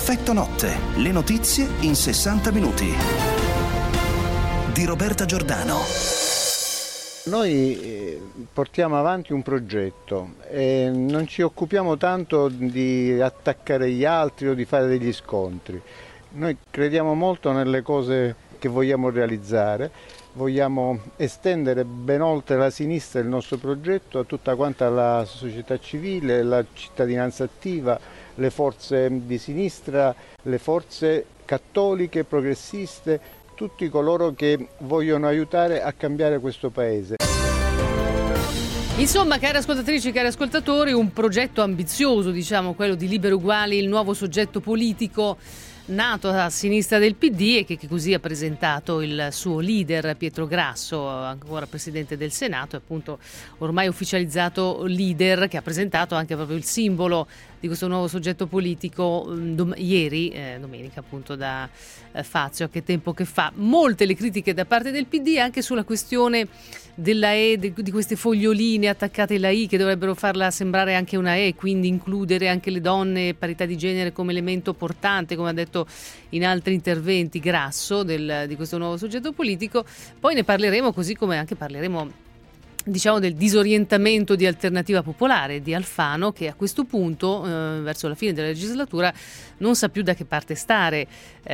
Effetto notte, le notizie in 60 minuti. Di Roberta Giordano. Noi portiamo avanti un progetto e non ci occupiamo tanto di attaccare gli altri o di fare degli scontri. Noi crediamo molto nelle cose che vogliamo realizzare, vogliamo estendere ben oltre la sinistra il nostro progetto a tutta quanta la società civile, la cittadinanza attiva, le forze di sinistra, le forze cattoliche, progressiste, tutti coloro che vogliono aiutare a cambiare questo paese. Insomma, cari ascoltatrici, cari ascoltatori, un progetto ambizioso, diciamo, quello di Liberi Uguali, il nuovo soggetto politico nato a sinistra del PD e che così ha presentato il suo leader Pietro Grasso, ancora presidente del Senato, e appunto ormai ufficializzato leader, che ha presentato anche proprio il simbolo di questo nuovo soggetto politico ieri, domenica appunto, da Fazio. A che tempo che fa. Molte le critiche da parte del PD anche sulla questione della E, di queste foglioline attaccate alla I che dovrebbero farla sembrare anche una E, quindi includere anche le donne, parità di genere come elemento portante, come ha detto in altri interventi Grasso di questo nuovo soggetto politico. Poi ne parleremo, così come anche parleremo, diciamo, del disorientamento di Alternativa Popolare di Alfano, che a questo punto, verso la fine della legislatura, non sa più da che parte stare,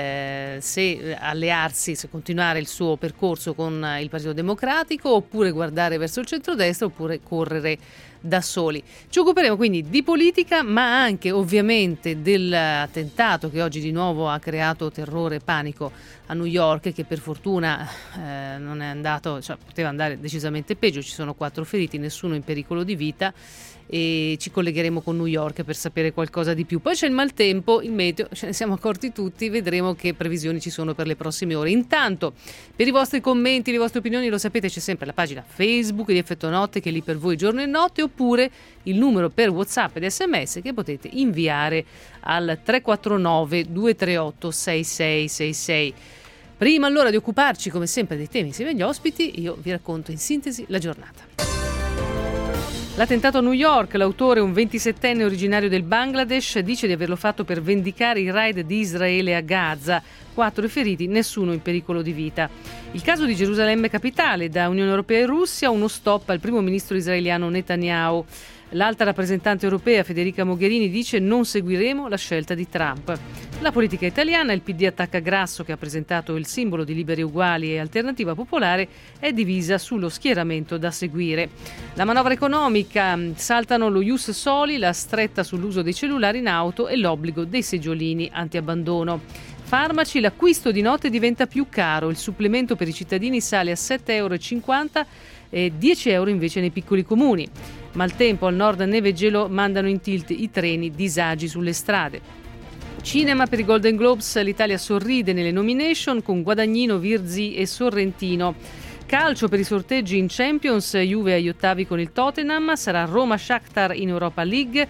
se allearsi, se continuare il suo percorso con il Partito Democratico, oppure guardare verso il centrodestra, oppure correre da soli. Ci occuperemo quindi di politica, ma anche ovviamente dell'attentato che oggi di nuovo ha creato terrore e panico a New York, che per fortuna non è andato, cioè poteva andare decisamente peggio. Ci sono 4 feriti, nessuno in pericolo di vita, e ci collegheremo con New York per sapere qualcosa di più. Poi c'è il maltempo, il meteo, ce ne siamo accorti tutti, vedremo che previsioni ci sono per le prossime ore. Intanto, per i vostri commenti, le vostre opinioni, lo sapete, c'è sempre la pagina Facebook di Effetto Notte, che è lì per voi giorno e notte, oppure il numero per WhatsApp ed SMS che potete inviare al 349 238 6666. Prima allora di occuparci come sempre dei temi insieme agli ospiti, io vi racconto in sintesi la giornata. L'attentato a New York, l'autore, un 27enne originario del Bangladesh, dice di averlo fatto per vendicare i raid di Israele a Gaza. 4 feriti, nessuno in pericolo di vita. Il caso di Gerusalemme capitale, da Unione Europea e Russia, uno stop al primo ministro israeliano Netanyahu. L'alta rappresentante europea Federica Mogherini dice: non seguiremo la scelta di Trump. La politica italiana, il PD attacca Grasso, che ha presentato il simbolo di Liberi Uguali e Alternativa Popolare, è divisa sullo schieramento da seguire. La manovra economica, saltano lo ius soli, la stretta sull'uso dei cellulari in auto e l'obbligo dei seggiolini antiabbandono. Farmaci, l'acquisto di notte diventa più caro, il supplemento per i cittadini sale a 7,50 € e 10 € invece nei piccoli comuni. Maltempo, al nord neve e gelo mandano in tilt i treni, disagi sulle strade. Cinema, per i Golden Globes l'Italia sorride nelle nomination con Guadagnino, Virzì e Sorrentino. Calcio, per i sorteggi in Champions, Juve agli ottavi con il Tottenham, sarà Roma-Shakhtar in Europa League,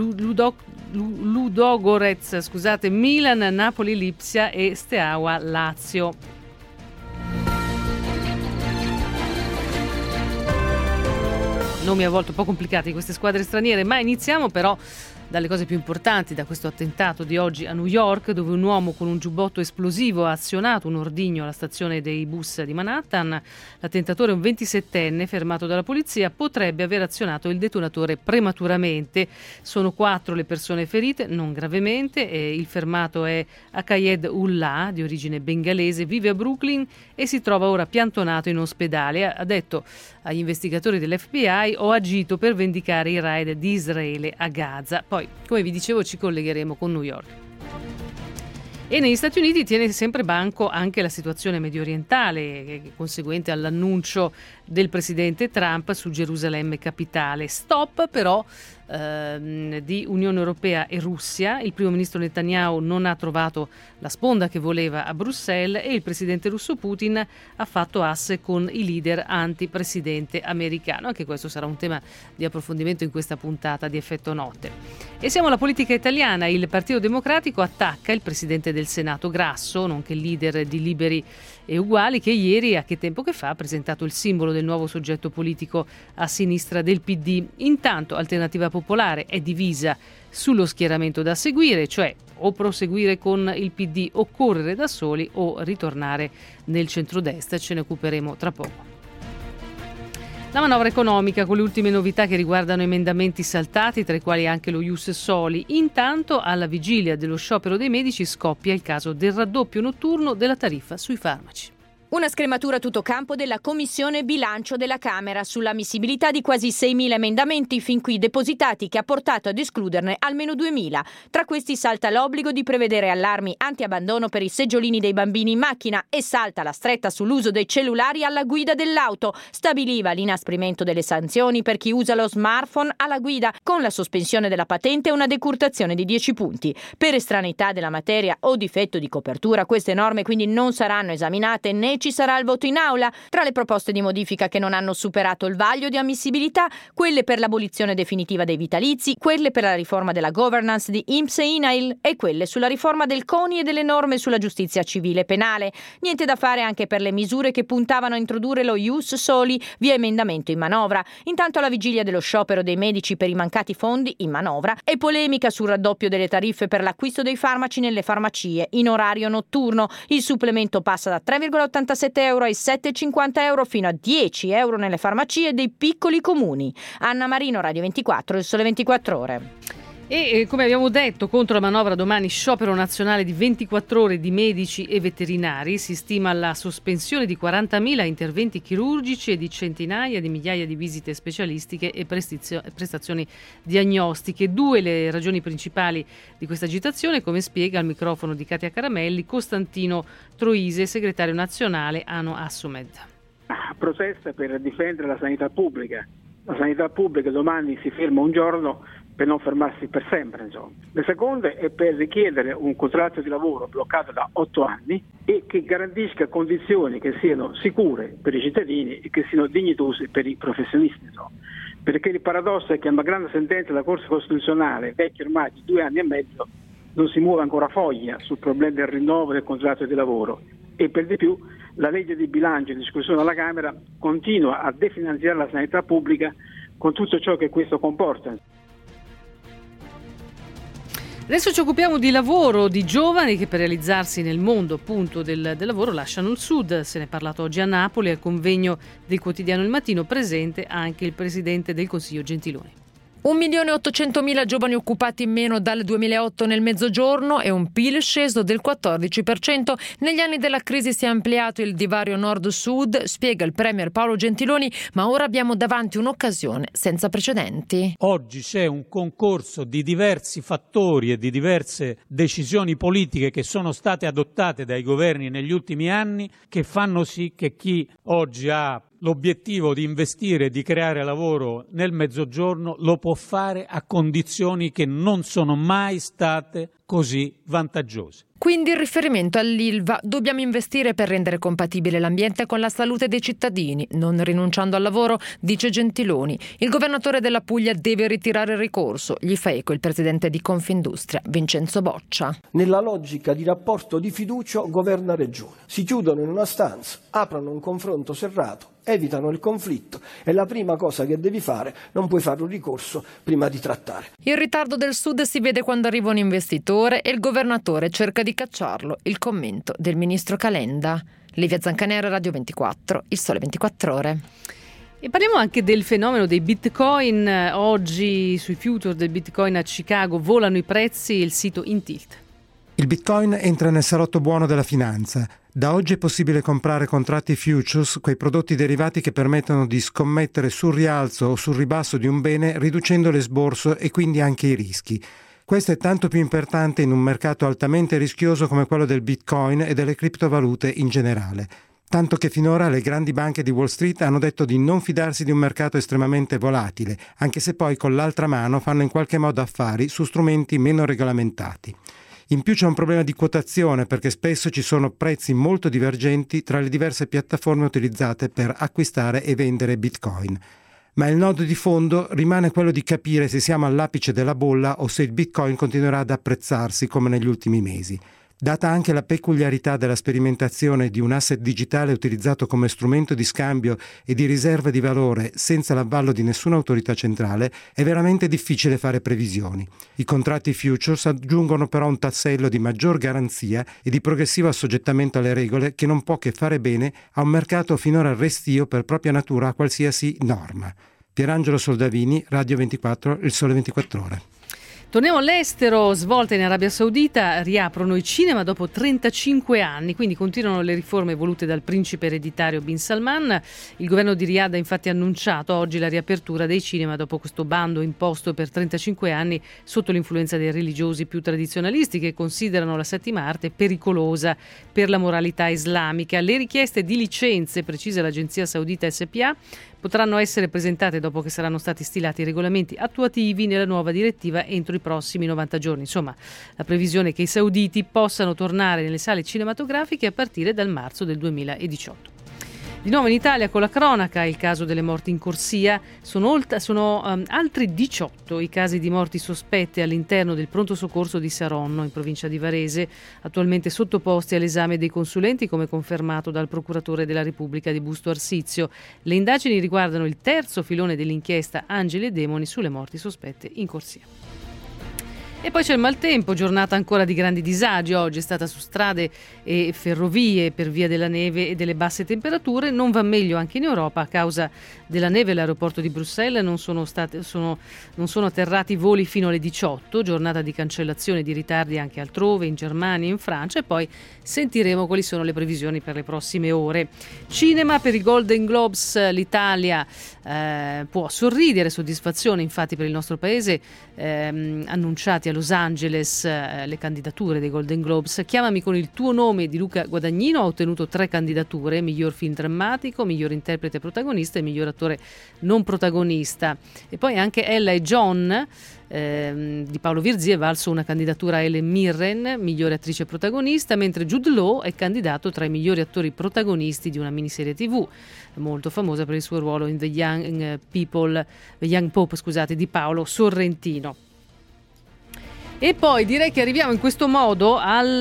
Ludogorets, Milan, Napoli-Lipsia e Steaua-Lazio. Nomi a volte un po' complicati di queste squadre straniere, ma iniziamo però dalle cose più importanti, da questo attentato di oggi a New York, dove un uomo con un giubbotto esplosivo ha azionato un ordigno alla stazione dei bus di Manhattan. L'attentatore, un 27enne fermato dalla polizia, potrebbe aver azionato il detonatore prematuramente. Sono 4 le persone ferite, non gravemente, e il fermato è Akayed Ullah, di origine bengalese, vive a Brooklyn e si trova ora piantonato in ospedale. Ha detto agli investigatori dell'FBI: ho agito per vendicare i raid di Israele a Gaza. Poi, come vi dicevo, ci collegheremo con New York. E negli Stati Uniti tiene sempre banco anche la situazione mediorientale, conseguente all'annuncio del presidente Trump su Gerusalemme capitale. Stop però di Unione Europea e Russia. Il primo ministro Netanyahu non ha trovato la sponda che voleva a Bruxelles e il presidente russo Putin ha fatto asse con i leader anti-presidente americano. Anche questo sarà un tema di approfondimento in questa puntata di Effetto Notte. E siamo alla politica italiana. Il Partito Democratico attacca il presidente del Senato Grasso, nonché leader di Liberi e Uguali, che ieri, a che tempo che fa, ha presentato il simbolo del nuovo soggetto politico a sinistra del PD. Intanto Alternativa Popolare è divisa sullo schieramento da seguire, cioè o proseguire con il PD o correre da soli o ritornare nel centrodestra. Ce ne occuperemo tra poco. La manovra economica con le ultime novità che riguardano emendamenti saltati, tra i quali anche lo Ius Soli. Intanto, alla vigilia dello sciopero dei medici, scoppia il caso del raddoppio notturno della tariffa sui farmaci. Una scrematura a tutto campo della Commissione Bilancio della Camera sull'ammissibilità di quasi 6.000 emendamenti fin qui depositati, che ha portato ad escluderne almeno 2.000. Tra questi salta l'obbligo di prevedere allarmi anti-abbandono per i seggiolini dei bambini in macchina e salta la stretta sull'uso dei cellulari alla guida dell'auto. Stabiliva l'inasprimento delle sanzioni per chi usa lo smartphone alla guida, con la sospensione della patente e una decurtazione di 10 punti. Per estraneità della materia o difetto di copertura, queste norme quindi non saranno esaminate né ci sarà il voto in aula. Tra le proposte di modifica che non hanno superato il vaglio di ammissibilità, quelle per l'abolizione definitiva dei vitalizi, quelle per la riforma della governance di INPS e INAIL e quelle sulla riforma del CONI e delle norme sulla giustizia civile e penale. Niente da fare anche per le misure che puntavano a introdurre lo Ius Soli via emendamento in manovra. Intanto, alla vigilia dello sciopero dei medici per i mancati fondi in manovra, e polemica sul raddoppio delle tariffe per l'acquisto dei farmaci nelle farmacie in orario notturno. Il supplemento passa da 3,87 euro ai 7,50 euro fino a 10 euro nelle farmacie dei piccoli comuni. Anna Marino, Radio 24, Il Sole 24 Ore. E come abbiamo detto, contro la manovra domani sciopero nazionale di 24 ore di medici e veterinari. Si stima la sospensione di 40.000 interventi chirurgici e di centinaia di migliaia di visite specialistiche e prestazioni diagnostiche. Due le ragioni principali di questa agitazione, come spiega al microfono di Katia Caramelli Costantino Troise, segretario nazionale ANO Assomed. Protesta per difendere la sanità pubblica. La sanità pubblica domani si ferma un giorno per non fermarsi per sempre, insomma. La seconda è per richiedere un contratto di lavoro bloccato da 8 anni e che garantisca condizioni che siano sicure per i cittadini e che siano dignitose per i professionisti, insomma. Perché il paradosso è che una grande sentenza della Corte Costituzionale, vecchia ormai di 2 anni e mezzo, non si muove ancora foglia sul problema del rinnovo del contratto di lavoro, e per di più la legge di bilancio in discussione alla Camera continua a definanziare la sanità pubblica con tutto ciò che questo comporta. Adesso ci occupiamo di lavoro, di giovani che per realizzarsi nel mondo appunto del lavoro lasciano il Sud. Se ne è parlato oggi a Napoli al convegno del quotidiano Il Mattino, presente anche il presidente del Consiglio Gentiloni. 1.800.000 giovani occupati in meno dal 2008 nel Mezzogiorno e un PIL sceso del 14%. Negli anni della crisi si è ampliato il divario nord-sud, spiega il premier Paolo Gentiloni, ma ora abbiamo davanti un'occasione senza precedenti. Oggi c'è un concorso di diversi fattori e di diverse decisioni politiche che sono state adottate dai governi negli ultimi anni, che fanno sì che chi oggi ha l'obiettivo di investire e di creare lavoro nel Mezzogiorno lo può fare a condizioni che non sono mai state così vantaggiose. Quindi il riferimento all'Ilva: dobbiamo investire per rendere compatibile l'ambiente con la salute dei cittadini, non rinunciando al lavoro, dice Gentiloni. Il governatore della Puglia deve ritirare il ricorso, gli fa eco il presidente di Confindustria, Vincenzo Boccia. Nella logica di rapporto di fiducia governo-regione. Si chiudono in una stanza, aprono un confronto serrato, evitano il conflitto, e la prima cosa che devi fare, non puoi fare un ricorso prima di trattare. Il ritardo del Sud si vede quando arriva un investitore e il governatore cerca di cacciarlo. Il commento del ministro Calenda. Livia Zancanera, Radio 24, Il Sole 24 Ore. E parliamo anche del fenomeno dei bitcoin. Oggi sui future del bitcoin a Chicago volano i prezzi, il sito Intilt. Il bitcoin entra nel salotto buono della finanza. Da oggi è possibile comprare contratti futures, quei prodotti derivati che permettono di scommettere sul rialzo o sul ribasso di un bene, riducendo l'esborso e quindi anche i rischi. Questo è tanto più importante in un mercato altamente rischioso come quello del bitcoin e delle criptovalute in generale. Tanto che finora le grandi banche di Wall Street hanno detto di non fidarsi di un mercato estremamente volatile, anche se poi con l'altra mano fanno in qualche modo affari su strumenti meno regolamentati. In più c'è un problema di quotazione, perché spesso ci sono prezzi molto divergenti tra le diverse piattaforme utilizzate per acquistare e vendere Bitcoin. Ma il nodo di fondo rimane quello di capire se siamo all'apice della bolla o se il Bitcoin continuerà ad apprezzarsi come negli ultimi mesi. Data anche la peculiarità della sperimentazione di un asset digitale utilizzato come strumento di scambio e di riserva di valore senza l'avallo di nessuna autorità centrale, è veramente difficile fare previsioni. I contratti futures aggiungono però un tassello di maggior garanzia e di progressivo assoggettamento alle regole che non può che fare bene a un mercato finora restio per propria natura a qualsiasi norma. Pierangelo Soldavini, Radio 24, Il Sole 24 Ore. Torniamo all'estero, svolte in Arabia Saudita, riaprono i cinema dopo 35 anni, quindi continuano le riforme volute dal principe ereditario Bin Salman. Il governo di Riyadh ha infatti annunciato oggi la riapertura dei cinema dopo questo bando imposto per 35 anni sotto l'influenza dei religiosi più tradizionalisti che considerano la settima arte pericolosa per la moralità islamica. Le richieste di licenze, precisa l'agenzia saudita SPA, potranno essere presentate dopo che saranno stati stilati i regolamenti attuativi nella nuova direttiva entro i prossimi 90 giorni. Insomma, la previsione è che i sauditi possano tornare nelle sale cinematografiche a partire dal marzo del 2018. Di nuovo in Italia con la cronaca, il caso delle morti in corsia, sono altri 18 i casi di morti sospette all'interno del pronto soccorso di Saronno in provincia di Varese, attualmente sottoposti all'esame dei consulenti come confermato dal procuratore della Repubblica di Busto Arsizio. Le indagini riguardano il terzo filone dell'inchiesta Angeli e Demoni sulle morti sospette in corsia. E poi c'è il maltempo, giornata ancora di grandi disagi oggi, è stata su strade e ferrovie per via della neve e delle basse temperature. Non va meglio anche in Europa a causa della neve. All'aeroporto di Bruxelles non sono atterrati voli fino alle 18, giornata di cancellazione e di ritardi anche altrove, in Germania e in Francia, e poi sentiremo quali sono le previsioni per le prossime ore. Cinema, per i Golden Globes l'Italia può sorridere, soddisfazione infatti per il nostro paese, annunciati a Los Angeles le candidature dei Golden Globes. Chiamami con il tuo nome di Luca Guadagnino ha ottenuto 3 candidature: miglior film drammatico, miglior interprete protagonista e miglior attore non protagonista. E poi anche Ella e John di Paolo Virzì è valso una candidatura a Helen Mirren, migliore attrice protagonista, mentre Jude Law è candidato tra i migliori attori protagonisti di una miniserie TV molto famosa per il suo ruolo in The Young Pope di Paolo Sorrentino. E poi direi che arriviamo in questo modo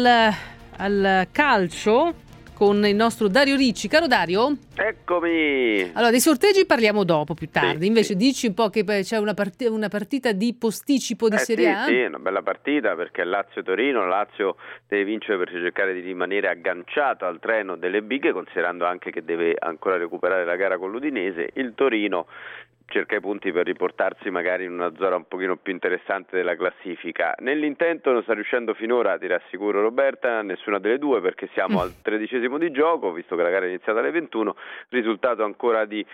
al calcio con il nostro Dario Ricci. Caro Dario? Eccomi! Allora, dei sorteggi parliamo dopo, più tardi. Sì, invece sì. Dici un po' che c'è una partita di posticipo di Serie A? Sì, una bella partita perché Lazio-Torino. Lazio deve vincere per cercare di rimanere agganciato al treno delle bighe, considerando anche che deve ancora recuperare la gara con l'Udinese. Il Torino cerca i punti per riportarsi magari in una zona un pochino più interessante della classifica. Nell'intento non sta riuscendo finora, ti rassicuro Roberta, nessuna delle due, perché siamo al 13° di gioco, visto che la gara è iniziata alle 21, risultato ancora di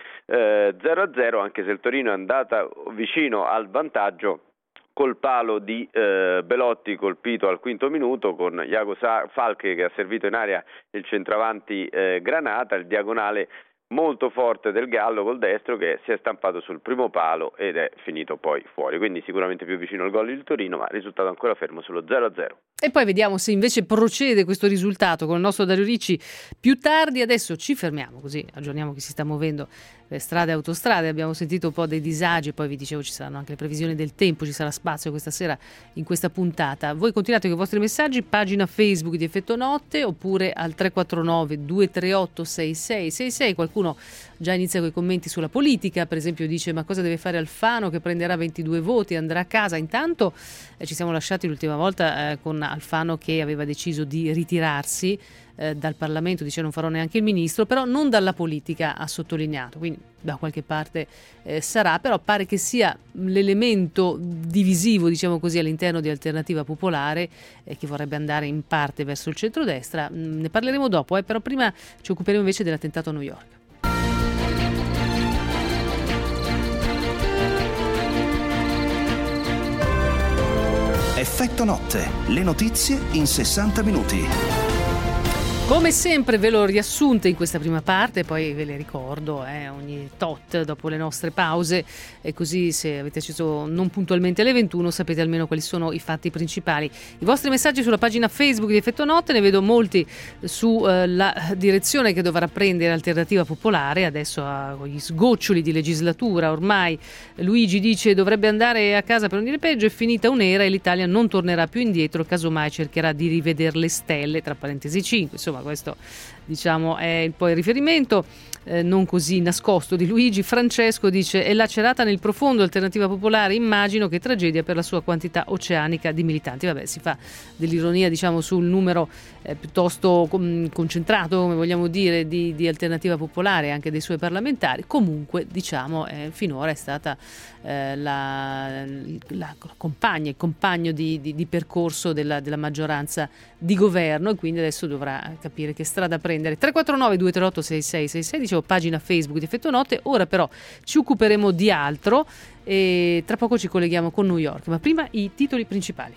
0-0, anche se il Torino è andata vicino al vantaggio col palo di Belotti colpito al 5° minuto, con Iago Falche che ha servito in area il centravanti Granata, il diagonale molto forte del Gallo col destro che si è stampato sul primo palo ed è finito poi fuori, quindi sicuramente più vicino al gol il Torino, ma risultato ancora fermo sullo 0-0. E poi vediamo se invece procede questo risultato con il nostro Dario Ricci più tardi. Adesso ci fermiamo, così aggiorniamo chi si sta muovendo per strade e autostrade. Abbiamo sentito un po' dei disagi, poi vi dicevo ci saranno anche le previsioni del tempo, ci sarà spazio questa sera in questa puntata. Voi continuate con i vostri messaggi, pagina Facebook di Effetto Notte oppure al 349 238 6666. Qualcuno già inizia con i commenti sulla politica, per esempio dice: ma cosa deve fare Alfano che prenderà 22 voti, andrà a casa? Intanto ci siamo lasciati l'ultima volta con Alfano che aveva deciso di ritirarsi dal Parlamento, dice non farò neanche il ministro, però non dalla politica, ha sottolineato, quindi da qualche parte sarà, però pare che sia l'elemento divisivo, diciamo così, all'interno di Alternativa Popolare che vorrebbe andare in parte verso il centrodestra. Ne parleremo dopo, però prima ci occuperemo invece dell'attentato a New York. Effetto Notte, le notizie in 60 minuti. Come sempre ve l'ho riassunte in questa prima parte, poi ve le ricordo ogni tot dopo le nostre pause, e così se avete acceso non puntualmente alle 21 sapete almeno quali sono i fatti principali. I vostri messaggi sulla pagina Facebook di Effetto Notte, ne vedo molti sulla direzione che dovrà prendere Alternativa Popolare, adesso con gli sgoccioli di legislatura ormai. Luigi dice: dovrebbe andare a casa per non dire peggio, è finita un'era e l'Italia non tornerà più indietro, casomai cercherà di rivedere le stelle, tra parentesi 5, insomma questo diciamo è poi il riferimento non così nascosto di Luigi. Francesco dice: è lacerata nel profondo Alternativa Popolare, immagino che tragedia per la sua quantità oceanica di militanti. Vabbè, si fa dell'ironia diciamo sul numero piuttosto concentrato, come vogliamo dire, di Alternativa Popolare, anche dei suoi parlamentari. Comunque diciamo finora è stata la compagna, il compagno di percorso della maggioranza di governo, e quindi adesso dovrà capire che strada prendere. 349 238 6666, dicevo, pagina Facebook di Effetto Notte. Ora però ci occuperemo di altro e tra poco ci colleghiamo con New York, ma prima i titoli principali.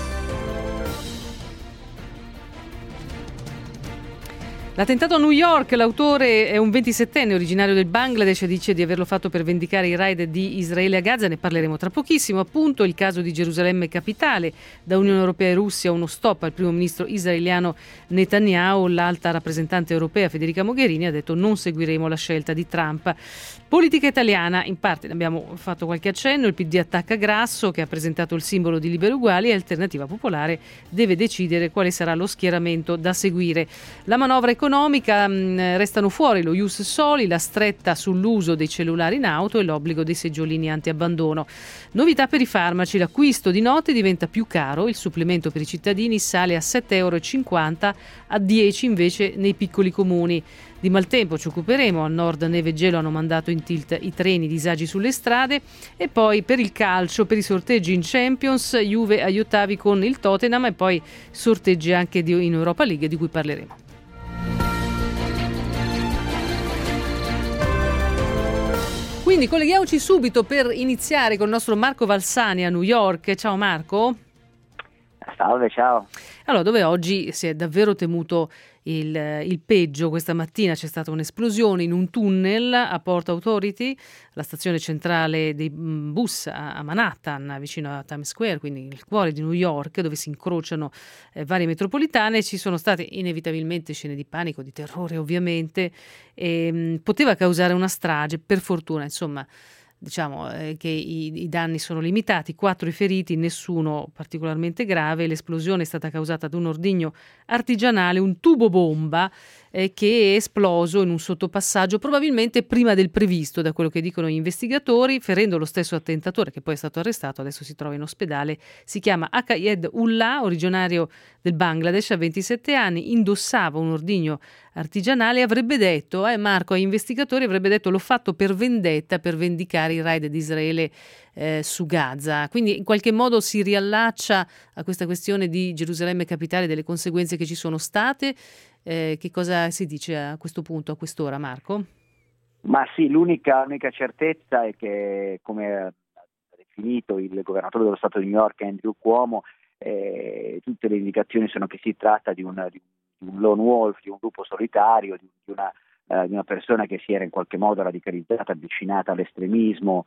L'attentato a New York, l'autore è un 27enne originario del Bangladesh, dice di averlo fatto per vendicare i raid di Israele a Gaza, ne parleremo tra pochissimo. Appunto, il caso di Gerusalemme capitale, da Unione Europea e Russia uno stop al primo ministro israeliano Netanyahu. L'alta rappresentante europea Federica Mogherini ha detto: non seguiremo la scelta di Trump. Politica italiana, in parte ne abbiamo fatto qualche accenno, il PD attacca Grasso che ha presentato il simbolo di Liberi Uguali, e Alternativa Popolare deve decidere quale sarà lo schieramento da seguire. La manovra economica, restano fuori lo ius soli, la stretta sull'uso dei cellulari in auto e l'obbligo dei seggiolini anti-abbandono. Novità per i farmaci: l'acquisto di note diventa più caro, il supplemento per i cittadini sale a 7,50 €, a 10 invece nei piccoli comuni. Di maltempo ci occuperemo, al nord neve e gelo hanno mandato in tilt i treni, disagi sulle strade. E poi per il calcio, per i sorteggi in Champions, Juve agli ottavi con il Tottenham, e poi sorteggi anche in Europa League di cui parleremo. Quindi colleghiamoci subito per iniziare con il nostro Marco Valsani a New York. Ciao Marco. Salve, ciao. Allora, dove oggi si è davvero temuto il peggio. Questa mattina c'è stata un'esplosione in un tunnel a Port Authority, la stazione centrale dei bus a Manhattan, vicino a Times Square, quindi il cuore di New York, dove si incrociano varie metropolitane. Ci sono state inevitabilmente scene di panico, di terrore ovviamente, e poteva causare una strage. Per fortuna, insomma, diciamo che i danni sono limitati, 4 i feriti, nessuno particolarmente grave. L'esplosione è stata causata da un ordigno artigianale, un tubo bomba che è esploso in un sottopassaggio probabilmente prima del previsto, da quello che dicono gli investigatori, ferendo lo stesso attentatore, che poi è stato arrestato, adesso si trova in ospedale. Si chiama Akayed Ullah, originario del Bangladesh, ha 27 anni, indossava un ordigno artigianale e avrebbe detto, Marco, agli investigatori avrebbe detto: l'ho fatto per vendetta, per vendicare i raid di Israele su Gaza. Quindi in qualche modo si riallaccia a questa questione di Gerusalemme capitale, delle conseguenze che ci sono state. Che cosa si dice a questo punto, a quest'ora, Marco? Ma sì, l'unica certezza è che, come ha definito il governatore dello Stato di New York, Andrew Cuomo, tutte le indicazioni sono che si tratta di un lone wolf, di un lupo solitario, di una persona che si era in qualche modo radicalizzata, avvicinata all'estremismo,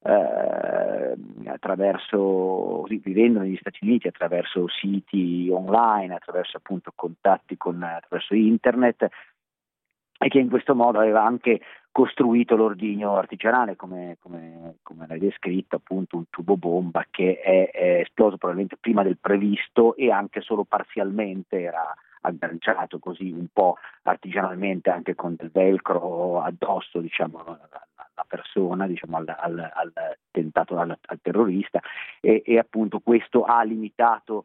vivendo negli Stati Uniti attraverso siti online, attraverso appunto contatti attraverso internet, e che in questo modo aveva anche costruito l'ordigno artigianale, come l'hai descritto, appunto un tubo bomba che è esploso probabilmente prima del previsto e anche solo parzialmente era agganciato così un po' artigianalmente, anche con del velcro addosso, diciamo, alla persona, diciamo, al tentato, al terrorista, e appunto questo ha limitato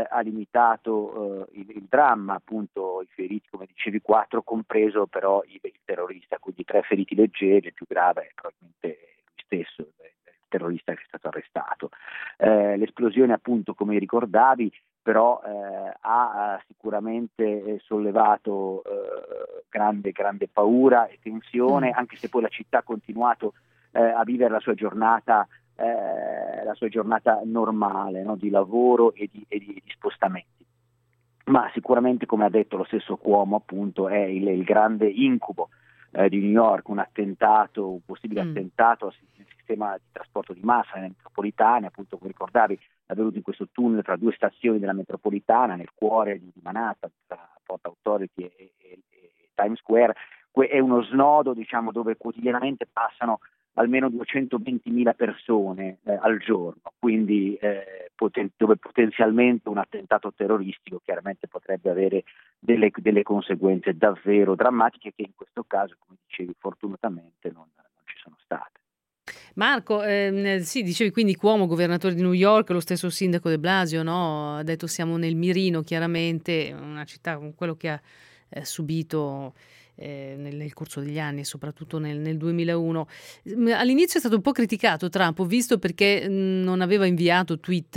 il dramma, appunto i feriti, come dicevi, 4, compreso però il terrorista, quindi 3 feriti leggeri, il più grave è probabilmente lui stesso, il terrorista che è stato arrestato. L'esplosione, appunto, come ricordavi, però ha sicuramente sollevato grande paura e tensione, anche se poi la città ha continuato a vivere la sua giornata normale, no? Di lavoro e di spostamenti. ma sicuramente, come ha detto lo stesso Cuomo, appunto, è il grande incubo di New York, un possibile attentato al sistema di trasporto di massa nelle metropolitane, appunto, come ricordavi, è avvenuto in questo tunnel tra 2 stazioni della metropolitana, nel cuore di Manhattan, tra Port Authority e Times Square. È uno snodo, diciamo, dove quotidianamente passano almeno 220.000 persone al giorno, quindi dove potenzialmente un attentato terroristico chiaramente potrebbe avere delle conseguenze davvero drammatiche, che in questo caso, come dicevi, fortunatamente non ci sono state. Marco, sì, dicevi quindi Cuomo, governatore di New York, lo stesso sindaco de Blasio, no? Ha detto siamo nel mirino, chiaramente, una città con quello che ha subito nel corso degli anni, soprattutto nel 2001. All'inizio è stato un po' criticato Trump, ho visto, perché non aveva inviato tweet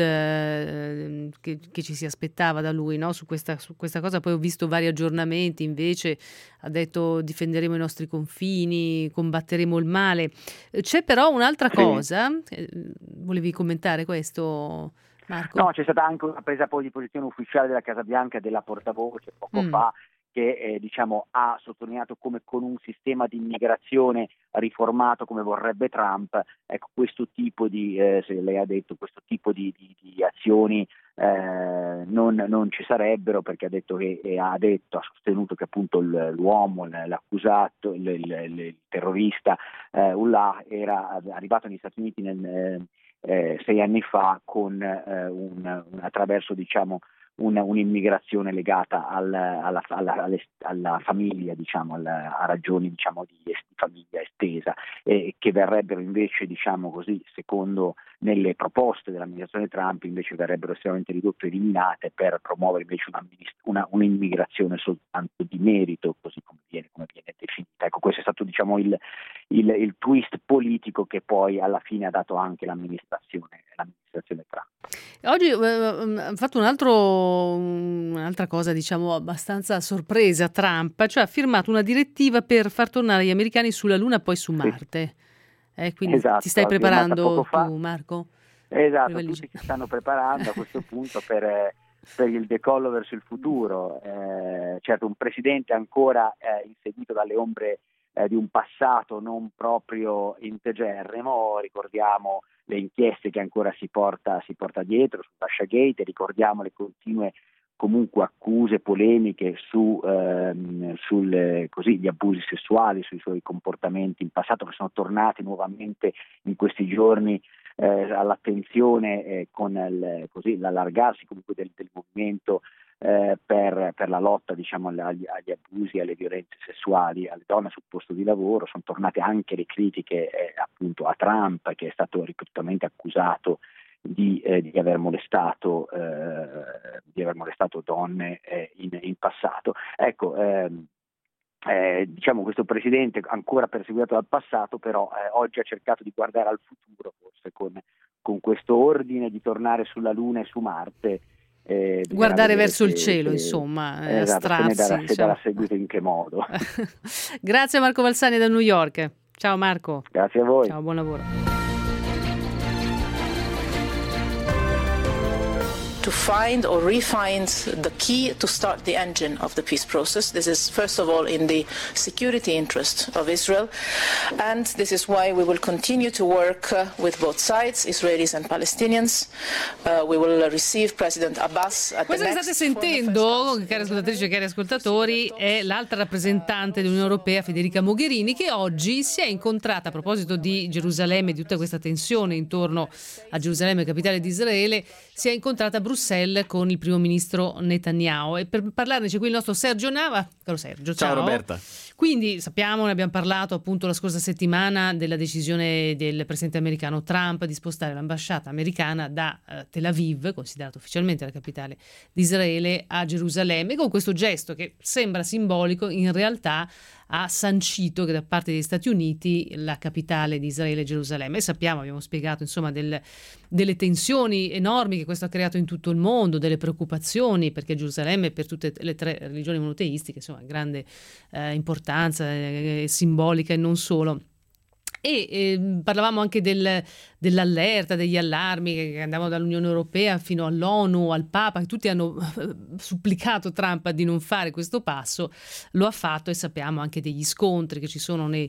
che ci si aspettava da lui, no? Su questa cosa. Poi ho visto vari aggiornamenti, invece ha detto difenderemo i nostri confini, combatteremo il male. C'è però un'altra cosa, volevi commentare questo, Marco? No, c'è stata anche una presa poi di posizione ufficiale della Casa Bianca, della portavoce poco fa, che diciamo ha sottolineato come con un sistema di immigrazione riformato come vorrebbe Trump, ecco, questo tipo di, se lei ha detto, questo tipo di azioni non ci sarebbero, perché ha sostenuto che appunto l'uomo, l'accusato, il terrorista Ullah era arrivato negli Stati Uniti 6 anni fa con attraverso, diciamo, un'immigrazione legata alla famiglia, diciamo, a ragioni, diciamo, di famiglia estesa, che verrebbero invece, diciamo così, secondo nelle proposte dell'amministrazione Trump, invece verrebbero estremamente ridotte e eliminate, per promuovere invece un'immigrazione soltanto di merito, così come viene definita. Ecco, questo è stato, diciamo, il twist politico che poi alla fine ha dato anche l'amministrazione Trump. Oggi ha fatto un'altra cosa, diciamo, abbastanza sorpresa Trump, cioè ha firmato una direttiva per far tornare gli americani sulla Luna, poi su Marte. Quindi esatto, ti stai preparando tu, Marco? Esatto, tutti si stanno preparando a questo punto per il decollo verso il futuro. Certo, un presidente ancora inseguito dalle ombre di un passato non proprio integerrimo. Ricordiamo le inchieste che ancora si porta dietro su Russiagate, ricordiamo le continue comunque accuse, polemiche gli abusi sessuali, sui suoi comportamenti in passato, che sono tornati nuovamente in questi giorni all'attenzione con l'allargarsi comunque del movimento per la lotta, diciamo, agli abusi e alle violenze sessuali alle donne sul posto di lavoro. Sono tornate anche le critiche appunto a Trump, che è stato ripetutamente accusato di aver molestato donne in passato. Ecco, diciamo, questo presidente ancora perseguitato dal passato, però oggi ha cercato di guardare al futuro, forse con questo ordine di tornare sulla Luna e su Marte. Guardare verso il cielo, insomma, astrarsi. Se darà seguito in che modo. Grazie Marco Valsani da New York. Ciao Marco. Grazie a voi. Ciao, buon lavoro. To find or refine the key to start the engine of the peace process. This is first of all in the security interest of Israel, and this is why we will continue to work with both sides, Israelis and Palestinians. We will receive President Abbas at Questo che state sentendo, cari ascoltatrici e cari ascoltatori, è l'alta rappresentante dell'Unione Europea Federica Mogherini, che oggi si è incontrata, a proposito di Gerusalemme e di tutta questa tensione intorno a Gerusalemme, capitale di Israele, si è incontrata a Bruxelles con il primo ministro Netanyahu, e per parlarne c'è qui il nostro Sergio Nava. Caro Sergio, ciao. Roberta. Quindi sappiamo, ne abbiamo parlato appunto la scorsa settimana, della decisione del presidente americano Trump di spostare l'ambasciata americana da Tel Aviv, considerata ufficialmente la capitale di Israele, a Gerusalemme, con questo gesto che sembra simbolico, in realtà ha sancito che da parte degli Stati Uniti la capitale di Israele è Gerusalemme. E sappiamo, abbiamo spiegato insomma delle tensioni enormi che questo ha creato in tutto il mondo, delle preoccupazioni, perché Gerusalemme per tutte le 3 religioni monoteistiche insomma grande importanza simbolica e non solo. E parlavamo anche del dell'allerta, degli allarmi che andavano dall'Unione Europea fino all'ONU, al Papa, che tutti hanno supplicato Trump di non fare questo passo, lo ha fatto, e sappiamo anche degli scontri che ci sono nei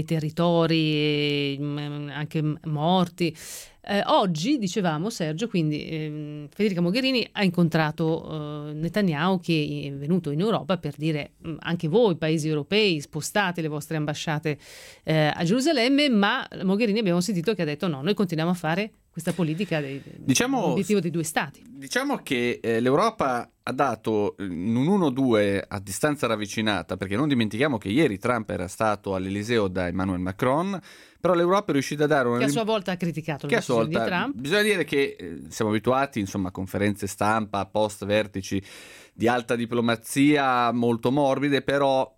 territori, anche morti. Oggi, dicevamo, Sergio, quindi Federica Mogherini ha incontrato Netanyahu, che è venuto in Europa per dire: anche voi paesi europei spostate le vostre ambasciate a Gerusalemme, ma Mogherini abbiamo sentito che ha detto no, noi continuiamo a fare questa politica dell'obiettivo dei 2 stati. Diciamo che l'Europa ha dato un 1-2 a distanza ravvicinata, perché non dimentichiamo che ieri Trump era stato all'Eliseo da Emmanuel Macron, però l'Europa è riuscita a dare una... Che a sua volta ha criticato la decisione di Trump. Bisogna dire che siamo abituati, insomma, a conferenze stampa, post vertici di alta diplomazia molto morbide, però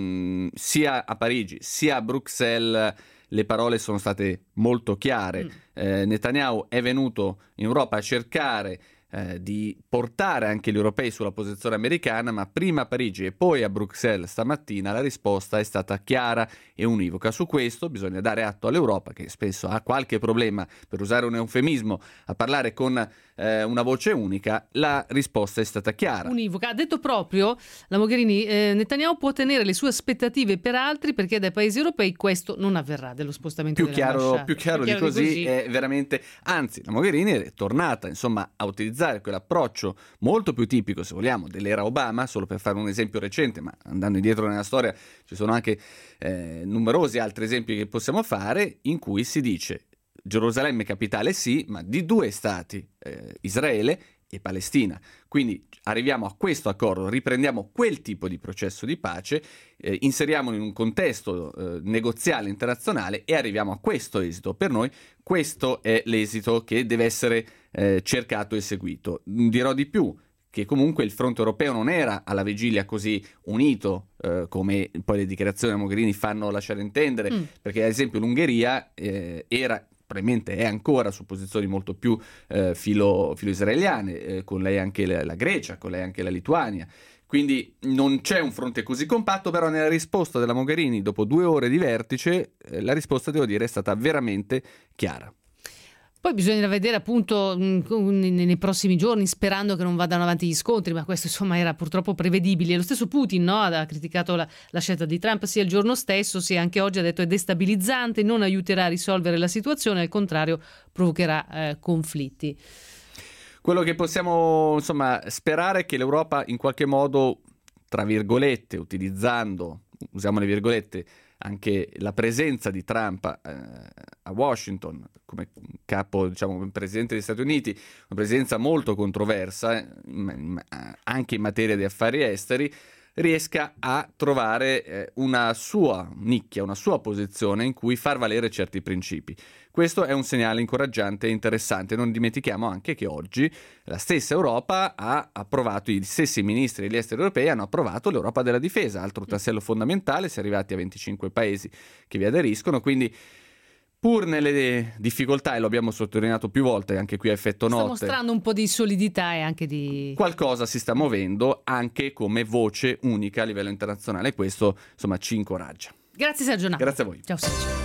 sia a Parigi sia a Bruxelles le parole sono state molto chiare. Netanyahu è venuto in Europa a cercare di portare anche gli europei sulla posizione americana, ma prima a Parigi e poi a Bruxelles stamattina la risposta è stata chiara e univoca. Su questo bisogna dare atto all'Europa, che spesso ha qualche problema, per usare un eufemismo, a parlare con una voce unica. La risposta è stata chiara. Univoca. Ha detto proprio la Mogherini, Netanyahu può tenere le sue aspettative per altri, perché dai paesi europei questo non avverrà, dello spostamento più chiaro di così è veramente, anzi la Mogherini è tornata, insomma, a utilizzare quell'approccio molto più tipico, se vogliamo, dell'era Obama, solo per fare un esempio recente, ma andando indietro nella storia ci sono anche numerosi altri esempi che possiamo fare, in cui si dice: Gerusalemme capitale sì, ma di 2 stati, Israele e Palestina. Quindi arriviamo a questo accordo, riprendiamo quel tipo di processo di pace, inseriamolo in un contesto negoziale internazionale e arriviamo a questo esito. Per noi questo è l'esito che deve essere cercato e seguito. Dirò di più, che comunque il fronte europeo non era alla vigilia così unito come poi le dichiarazioni della Mogherini fanno lasciare intendere, perché ad esempio l'Ungheria era, probabilmente è ancora, su posizioni molto più filo-israeliane, con lei anche la Grecia, con lei anche la Lituania. Quindi non c'è un fronte così compatto, però nella risposta della Mogherini, dopo 2 ore di vertice, la risposta, devo dire, è stata veramente chiara. Poi bisognerà vedere appunto nei prossimi giorni, sperando che non vadano avanti gli scontri, ma questo insomma era purtroppo prevedibile. Lo stesso Putin, no, ha criticato la scelta di Trump sia il giorno stesso sia anche oggi, ha detto è destabilizzante, non aiuterà a risolvere la situazione, al contrario provocherà conflitti. Quello che possiamo, insomma, sperare è che l'Europa in qualche modo, tra virgolette, usiamo le virgolette, anche la presenza di Trump a Washington come capo, diciamo, presidente degli Stati Uniti, una presenza molto controversa anche in materia di affari esteri, riesca a trovare una sua nicchia, una sua posizione in cui far valere certi principi. Questo è un segnale incoraggiante e interessante. Non dimentichiamo anche che oggi la stessa Europa ha approvato, gli stessi ministri degli esteri europei hanno approvato l'Europa della difesa, altro tassello fondamentale. Si è arrivati a 25 paesi che vi aderiscono, quindi pur nelle difficoltà, e lo abbiamo sottolineato più volte anche qui a Effetto Notte, sta mostrando un po' di solidità e anche di... qualcosa si sta muovendo anche come voce unica a livello internazionale. Questo, insomma, ci incoraggia. Grazie Sergio Nava. Grazie a voi. Ciao Sergio.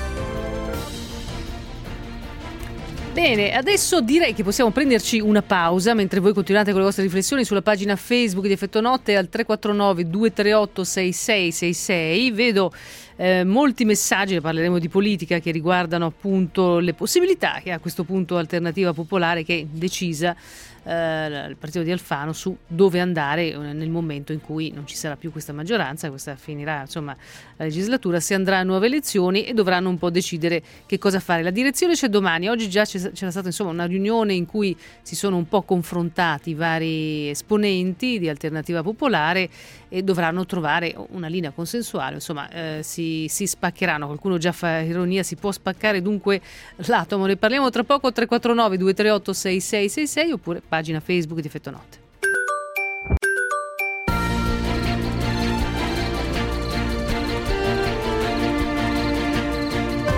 Bene, adesso direi che possiamo prenderci una pausa mentre voi continuate con le vostre riflessioni sulla pagina Facebook di Effetto Notte al 349 238 6666. Vedo molti messaggi, parleremo di politica, che riguardano appunto le possibilità che ha a questo punto Alternativa Popolare, che è decisa, il partito di Alfano, su dove andare nel momento in cui non ci sarà più questa maggioranza, questa finirà insomma la legislatura, si andrà a nuove elezioni e dovranno un po' decidere che cosa fare. La direzione c'è domani. Oggi già c'era stata insomma una riunione in cui si sono un po' confrontati i vari esponenti di Alternativa Popolare e dovranno trovare una linea consensuale, insomma si spaccheranno. Qualcuno già fa ironia, si può spaccare dunque l'atomo. Ne parliamo tra poco. 349 238 6666 oppure pagina Facebook di Effetto Notte.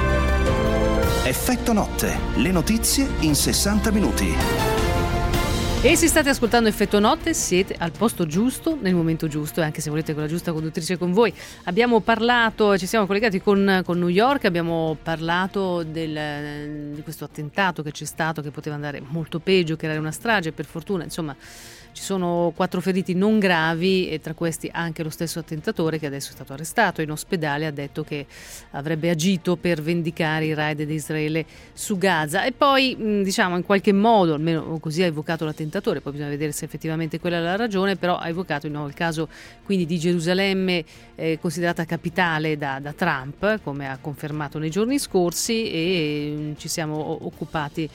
Effetto Notte, le notizie in 60 minuti. E se state ascoltando Effetto Notte siete al posto giusto, nel momento giusto, e anche se volete con la giusta conduttrice con voi. Abbiamo parlato, ci siamo collegati con New York, abbiamo parlato di questo attentato che c'è stato, che poteva andare molto peggio, che era una strage, per fortuna, insomma, ci sono 4 feriti non gravi e tra questi anche lo stesso attentatore che adesso è stato arrestato in ospedale, ha detto che avrebbe agito per vendicare i raid di Israele su Gaza. E poi, diciamo, in qualche modo, almeno così ha evocato l'attentatore, poi bisogna vedere se effettivamente quella è la ragione, però ha evocato il caso quindi di Gerusalemme, considerata capitale da Trump, come ha confermato nei giorni scorsi, e ci siamo occupati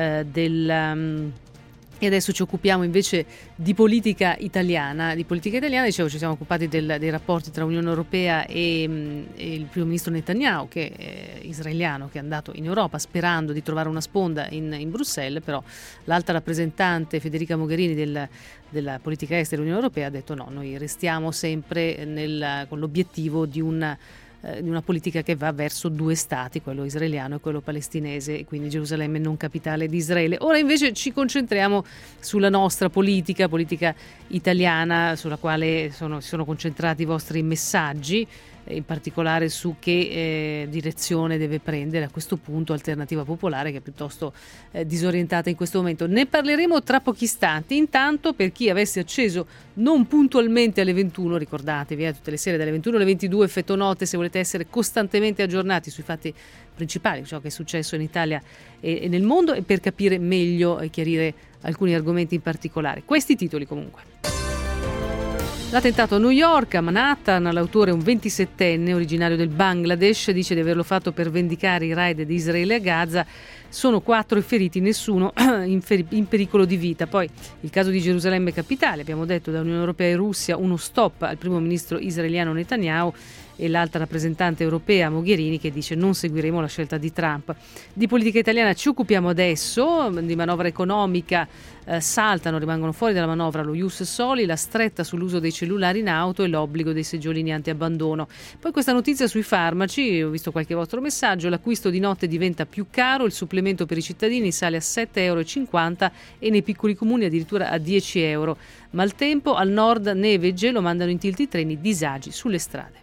e adesso ci occupiamo invece di politica italiana. Dicevo, ci siamo occupati dei rapporti tra Unione Europea e il primo ministro Netanyahu, che è israeliano, che è andato in Europa sperando di trovare una sponda in Bruxelles, però l'alta rappresentante Federica Mogherini della politica estera dell'Unione Europea ha detto no, noi restiamo sempre con l'obiettivo di una politica che va verso 2 stati, quello israeliano e quello palestinese, e quindi Gerusalemme non capitale di Israele. Ora invece ci concentriamo sulla nostra politica italiana, sulla quale si sono concentrati i vostri messaggi, in particolare su che direzione deve prendere a questo punto Alternativa Popolare, che è piuttosto disorientata in questo momento. Ne parleremo tra pochi istanti. Intanto, per chi avesse acceso non puntualmente alle 21, ricordatevi, tutte le sere dalle 21 alle 22 Effetto Notte, se volete essere costantemente aggiornati sui fatti principali, ciò che è successo in Italia e nel mondo, e per capire meglio e chiarire alcuni argomenti in particolare. Questi titoli comunque. L'attentato a New York, a Manhattan, l'autore, un 27enne originario del Bangladesh, dice di averlo fatto per vendicare i raid di Israele a Gaza. Sono 4 i feriti, nessuno in pericolo di vita. Poi il caso di Gerusalemme capitale, abbiamo detto, da Unione Europea e Russia, uno stop al primo ministro israeliano Netanyahu, e l'alta rappresentante europea Mogherini che dice non seguiremo la scelta di Trump. Di politica italiana ci occupiamo adesso, di manovra economica. Rimangono fuori dalla manovra lo Ius Soli, la stretta sull'uso dei cellulari in auto e l'obbligo dei seggiolini anti-abbandono. Poi questa notizia sui farmaci, ho visto qualche vostro messaggio, l'acquisto di notte diventa più caro, il supplemento per i cittadini sale a 7,50 € e nei piccoli comuni addirittura a 10 €. Maltempo, al nord neve e gelo, mandano in tilt i treni, disagi sulle strade.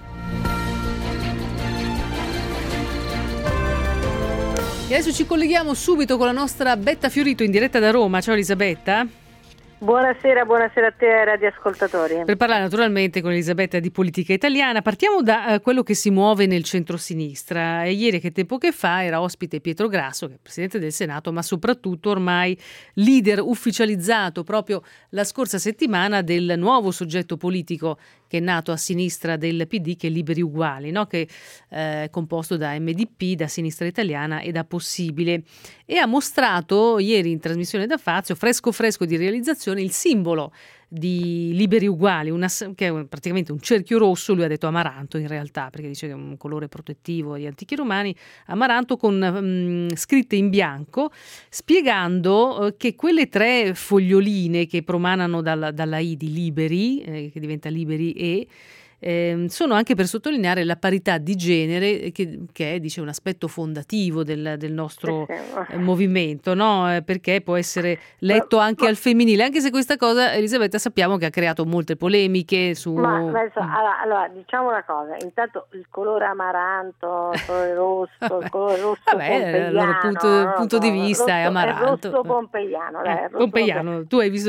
E adesso ci colleghiamo subito con la nostra Betta Fiorito in diretta da Roma. Ciao Elisabetta. Buonasera a te e ai radioascoltatori. Per parlare naturalmente con Elisabetta di politica italiana, partiamo da quello che si muove nel centrosinistra. Ieri, che tempo che fa, era ospite Pietro Grasso, che è Presidente del Senato, ma soprattutto ormai leader ufficializzato proprio la scorsa settimana del nuovo soggetto politico che è nato a sinistra del PD, che è Liberi Uguali, no? Che è composto da MDP, da Sinistra Italiana e da Possibile. E ha mostrato ieri in trasmissione da Fazio, fresco di realizzazione, il simbolo di Liberi Uguali, che è praticamente un cerchio rosso, lui ha detto amaranto in realtà, perché dice che è un colore protettivo agli antichi romani, amaranto con scritte in bianco, spiegando che quelle 3 foglioline che promanano dalla I di Liberi, che diventa Liberi sono anche per sottolineare la parità di genere che è, dice, un aspetto fondativo del nostro movimento, no? Perché può essere letto anche al femminile, anche se questa cosa, Elisabetta, sappiamo che ha creato molte polemiche su... Allora, diciamo una cosa, intanto il colore amaranto, il colore rosso, il colore rosso pompeiano, il loro punto di vista è amaranto. È rosso pompeiano. Pompeiano, tu hai visto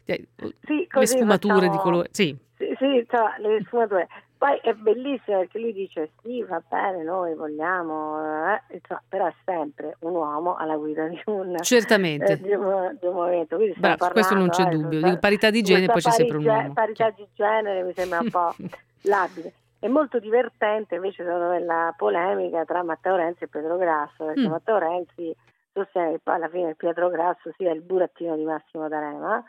le sfumature di colore, sì. Sì, le sfumature. Poi è bellissimo perché lui dice sì, va bene, noi vogliamo, però è sempre un uomo alla guida di un movimento. Bravo, questo non c'è dubbio. Dico, parità di genere, poi c'è sempre un uomo. Parità di genere mi sembra un po' labile. È molto divertente invece la polemica tra Matteo Renzi e Pietro Grasso, perché Matteo Renzi sostiene che poi alla fine Pietro Grasso sia il burattino di Massimo D'Alema.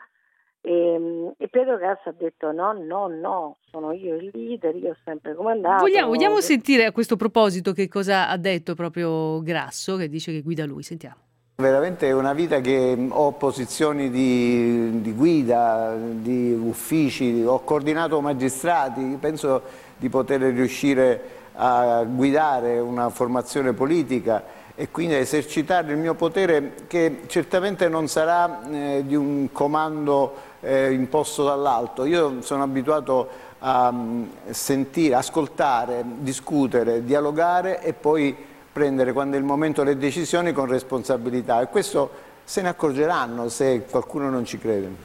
E Pietro Grasso ha detto no, sono io il leader, io ho sempre comandato. Vogliamo sentire a questo proposito che cosa ha detto proprio Grasso, che dice che guida lui, sentiamo. Veramente è una vita che ho posizioni di guida, di uffici, ho coordinato magistrati, penso di poter riuscire a guidare una formazione politica e quindi a esercitare il mio potere, che certamente non sarà di un comando imposto dall'alto. Io sono abituato a sentire, ascoltare, discutere, dialogare e poi prendere, quando è il momento, le decisioni con responsabilità, e questo se ne accorgeranno se qualcuno non ci crede.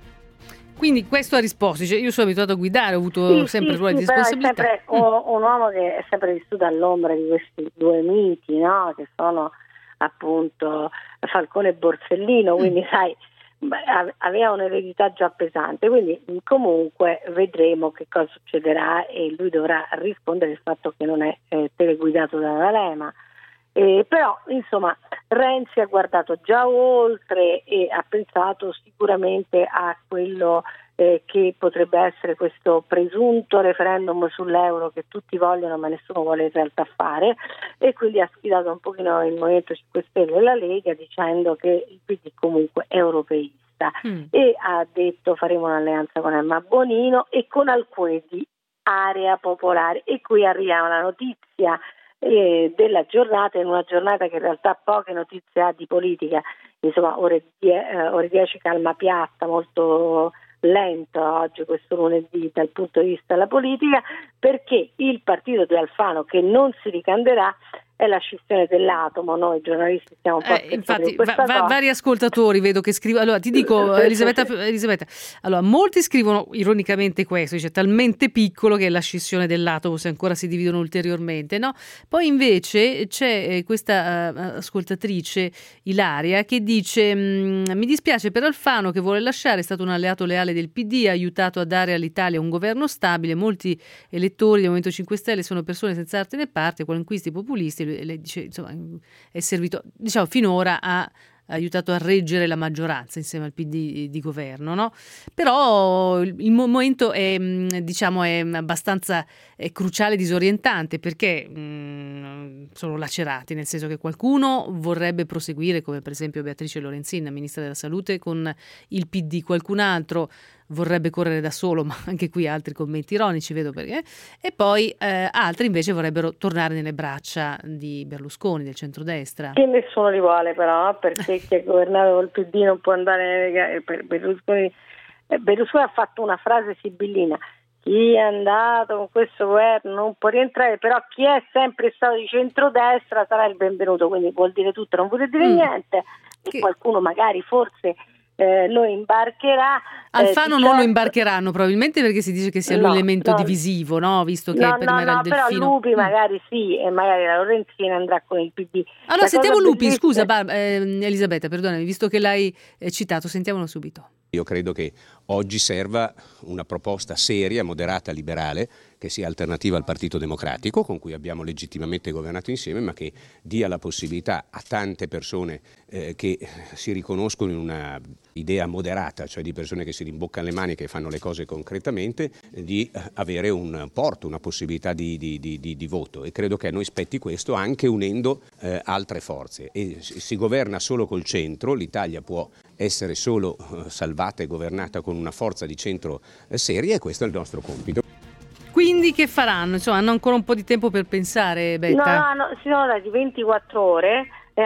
Quindi questo ha risposto, dice, io sono abituato a guidare, ho avuto sempre ruoli di responsabilità. Però è sempre un uomo che è sempre vissuto all'ombra di questi due miti, no? Che sono appunto Falcone e Borsellino, quindi sai, aveva un'eredità già pesante, quindi comunque vedremo che cosa succederà e lui dovrà rispondere al fatto che non è teleguidato da D'Alema. Però insomma Renzi ha guardato già oltre e ha pensato sicuramente a quello che potrebbe essere questo presunto referendum sull'euro che tutti vogliono ma nessuno vuole in realtà fare, e quindi ha sfidato un pochino il Movimento 5 Stelle e la Lega dicendo che il PD comunque è europeista e ha detto faremo un'alleanza con Emma Bonino e con alcuni di Area Popolare, e qui arriva la notizia della giornata, in una giornata che in realtà poche notizie ha di politica, insomma ore 10 calma piatta, molto lento oggi questo lunedì dal punto di vista della politica, perché il partito di Alfano, che non si ricanderà, è la scissione dell'atomo. Noi giornalisti stiamo un po' infatti vari ascoltatori vedo che scrivono. Allora ti dico, Elisabetta, allora molti scrivono ironicamente questo, dice talmente piccolo che è la scissione dell'atomo, se ancora si dividono ulteriormente, no? Poi invece c'è questa ascoltatrice Ilaria che dice mi dispiace per Alfano che vuole lasciare, è stato un alleato leale del PD, ha aiutato a dare all'Italia un governo stabile, molti elettori del Movimento 5 Stelle sono persone senza arte né parte, qualunquisti populisti. Lei dice, insomma, è servito, diciamo, finora ha aiutato a reggere la maggioranza insieme al PD di governo, no? Però il momento è, diciamo, è abbastanza cruciale e disorientante, perché sono lacerati, nel senso che qualcuno vorrebbe proseguire, come per esempio Beatrice Lorenzin, ministra della Salute, con il PD, qualcun altro vorrebbe correre da solo, ma anche qui altri commenti ironici, vedo perché, e poi altri invece vorrebbero tornare nelle braccia di Berlusconi, del centrodestra. Che nessuno li vuole però, perché chi è governato col PD non può andare per Berlusconi. Berlusconi ha fatto una frase sibillina: chi è andato con questo governo non può rientrare, però chi è sempre stato di centrodestra sarà il benvenuto, quindi vuol dire tutto, non vuol dire niente, e qualcuno magari forse lo imbarcherà. Alfano non lo imbarcheranno probabilmente, perché si dice che sia l'elemento divisivo, no? Visto che prima era il Delfino. Però Lupi magari sì, e magari la Lorenzina andrà con il PD. Allora sentiamo Lupi, scusa Elisabetta, perdonami, visto che l'hai citato, sentiamolo subito. Io credo che oggi serva una proposta seria, moderata, liberale, che sia alternativa al Partito Democratico, con cui abbiamo legittimamente governato insieme, ma che dia la possibilità a tante persone che si riconoscono in una idea moderata, cioè di persone che si rimboccano le mani, che fanno le cose concretamente, di avere un porto, una possibilità di voto. E credo che a noi spetti questo, anche unendo altre forze. E si governa solo col centro, l'Italia può essere solo salvata e governata con una forza di centro seria, e questo è il nostro compito. Quindi che faranno? Insomma, hanno ancora un po' di tempo per pensare, Betta? No, si sono dati 24 ore e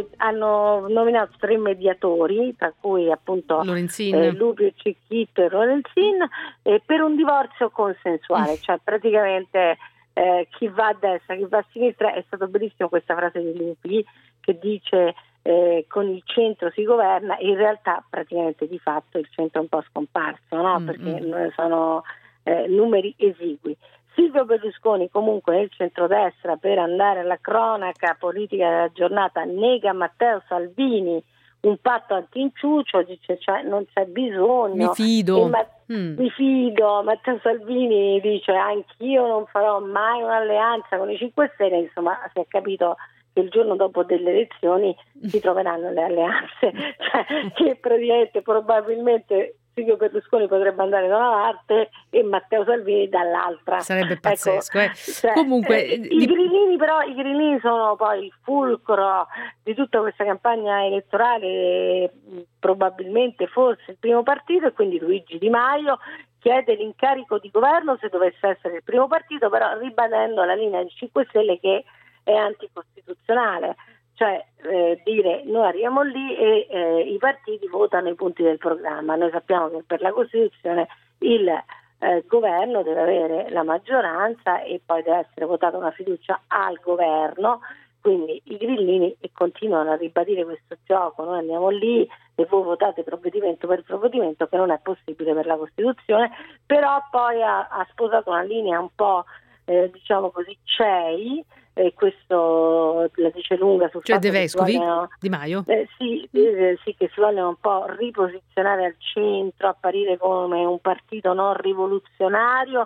hanno nominato 3 mediatori, tra cui appunto Lupi, Cicchitto e Lorenzin, per un divorzio consensuale, cioè praticamente chi va a destra, chi va a sinistra. È stato bellissimo questa frase di Lupi che dice con il centro si governa, e in realtà praticamente di fatto il centro è un po' scomparso, no? Perché sono numeri esigui. Silvio Berlusconi comunque nel centrodestra, per andare alla cronaca politica della giornata, nega a Matteo Salvini un patto anti-inciucio, dice non c'è bisogno, mi fido. Mi fido. Matteo Salvini dice anch'io non farò mai un'alleanza con i 5 Stelle, insomma si è capito che il giorno dopo delle elezioni si troveranno le alleanze, cioè che praticamente probabilmente Silvio Berlusconi potrebbe andare da una parte e Matteo Salvini dall'altra. Sarebbe pazzesco. Cioè, Comunque i grillini sono poi il fulcro di tutta questa campagna elettorale, probabilmente forse il primo partito, e quindi Luigi Di Maio, chiede l'incarico di governo se dovesse essere il primo partito, però ribadendo la linea di 5 Stelle che è anticostituzionale, cioè dire noi arriviamo lì e i partiti votano i punti del programma. Noi sappiamo che per la Costituzione il governo deve avere la maggioranza e poi deve essere votata una fiducia al governo, quindi i grillini continuano a ribadire questo gioco, noi andiamo lì e voi votate provvedimento per provvedimento, che non è possibile per la Costituzione, però poi ha sposato una linea un po' diciamo così CEI, e questo la dice lunga sul cioè fatto De Vescovi, che vogliono, Di Maio? sì, che si vogliono un po' riposizionare al centro, apparire come un partito non rivoluzionario,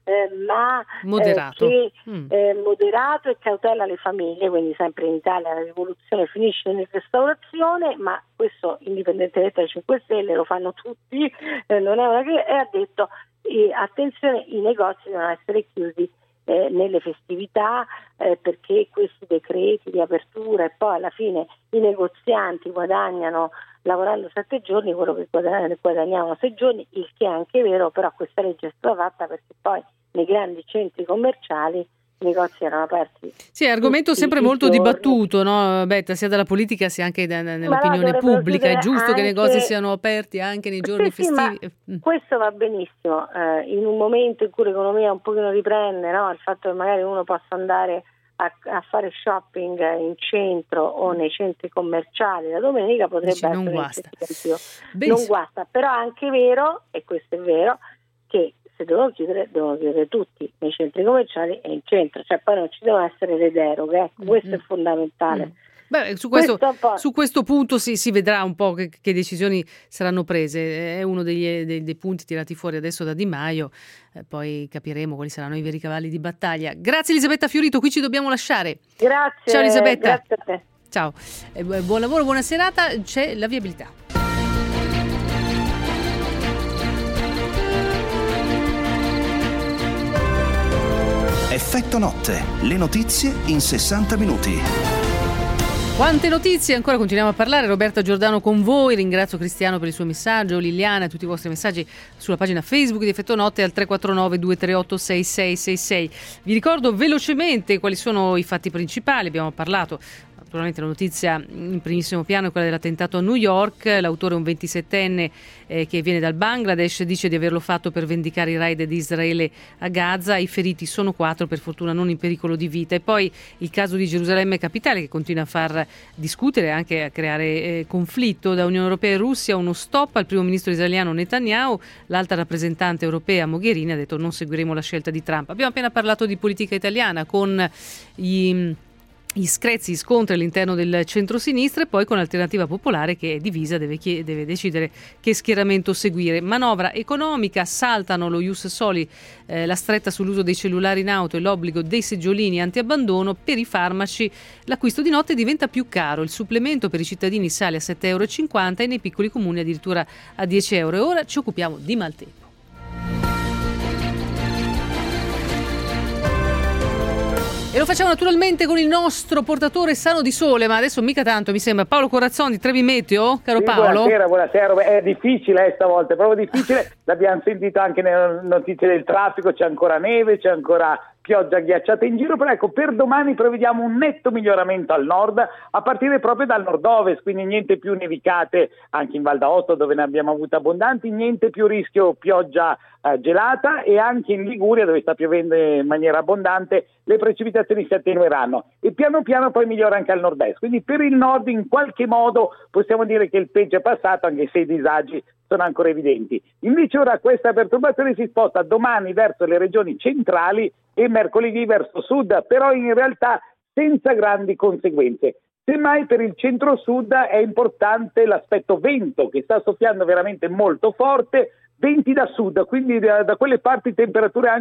ma moderato. che moderato e cautela le famiglie, quindi sempre in Italia la rivoluzione finisce in restaurazione, ma questo indipendentemente dai 5 Stelle lo fanno tutti, non è una che, e ha detto attenzione, i negozi devono essere chiusi nelle festività, perché questi decreti di apertura e poi alla fine i negozianti guadagnano lavorando 7 giorni quello che guadagnavano 6 giorni, il che è anche vero, però questa legge è stata fatta perché poi nei grandi centri commerciali i negozi erano aperti. Sì, è argomento sempre molto dibattuto, no? Betta, sia dalla politica sia anche nell'opinione pubblica. È giusto che i negozi siano aperti anche nei giorni festivi? Ma questo va benissimo, in un momento in cui l'economia un pochino riprende, no? Il fatto che magari uno possa andare a fare shopping in centro o nei centri commerciali la domenica potrebbe essere non guasta. Non guasta, però è anche vero, e questo è vero, che se devono chiudere tutti nei centri commerciali e in centro, cioè poi non ci devono essere le deroghe, questo è fondamentale. Beh, su questo punto si vedrà un po' che decisioni saranno prese, è uno dei punti tirati fuori adesso da Di Maio, poi capiremo quali saranno i veri cavalli di battaglia. Grazie Elisabetta Fiorito, qui ci dobbiamo lasciare. Grazie. Ciao Elisabetta. Grazie a te. Ciao, buon lavoro, buona serata, c'è la viabilità. Effetto notte, le notizie in 60 minuti. Quante notizie, ancora continuiamo a parlare. Roberta Giordano con voi, ringrazio Cristiano per il suo messaggio, Liliana, tutti i vostri messaggi sulla pagina Facebook di Effetto Notte al 349 238 6666. Vi ricordo velocemente quali sono i fatti principali, abbiamo parlato. Naturalmente la notizia in primissimo piano è quella dell'attentato a New York, l'autore è un 27enne che viene dal Bangladesh, dice di averlo fatto per vendicare i raid di Israele a Gaza, i feriti sono 4, per fortuna non in pericolo di vita. E poi il caso di Gerusalemme capitale che continua a far discutere, anche a creare conflitto. Da Unione Europea e Russia uno stop al primo ministro israeliano Netanyahu, l'alta rappresentante europea Mogherini ha detto non seguiremo la scelta di Trump. Abbiamo appena parlato di politica italiana con gli screzi, gli scontri all'interno del centro-sinistra e poi con Alternativa Popolare che è divisa, deve decidere che schieramento seguire. Manovra economica, saltano lo ius soli, la stretta sull'uso dei cellulari in auto e l'obbligo dei seggiolini antiabbandono. Per i farmaci l'acquisto di notte diventa più caro, il supplemento per i cittadini sale a 7,50 € e nei piccoli comuni addirittura a 10 €. E ora ci occupiamo di maltempo. E lo facciamo naturalmente con il nostro portatore sano di sole, ma adesso mica tanto mi sembra. Paolo Corazzon di Trevi Meteo, caro Paolo. Buonasera, è difficile stavolta, è proprio difficile, l'abbiamo sentito anche nelle notizie del traffico, c'è ancora neve, c'è ancora pioggia ghiacciata in giro, però ecco, per domani prevediamo un netto miglioramento al nord, a partire proprio dal nord-ovest, quindi niente più nevicate anche in Val d'Aosta dove ne abbiamo avute abbondanti, niente più rischio pioggia gelata, e anche in Liguria dove sta piovendo in maniera abbondante le precipitazioni si attenueranno e piano piano poi migliora anche al nord-est, quindi per il nord in qualche modo possiamo dire che il peggio è passato, anche se i disagi sono ancora evidenti. Invece ora questa perturbazione si sposta domani verso le regioni centrali e mercoledì verso sud, però in realtà senza grandi conseguenze. Semmai per il centro-sud è importante l'aspetto vento che sta soffiando veramente molto forte, venti da sud, quindi da quelle parti temperature anche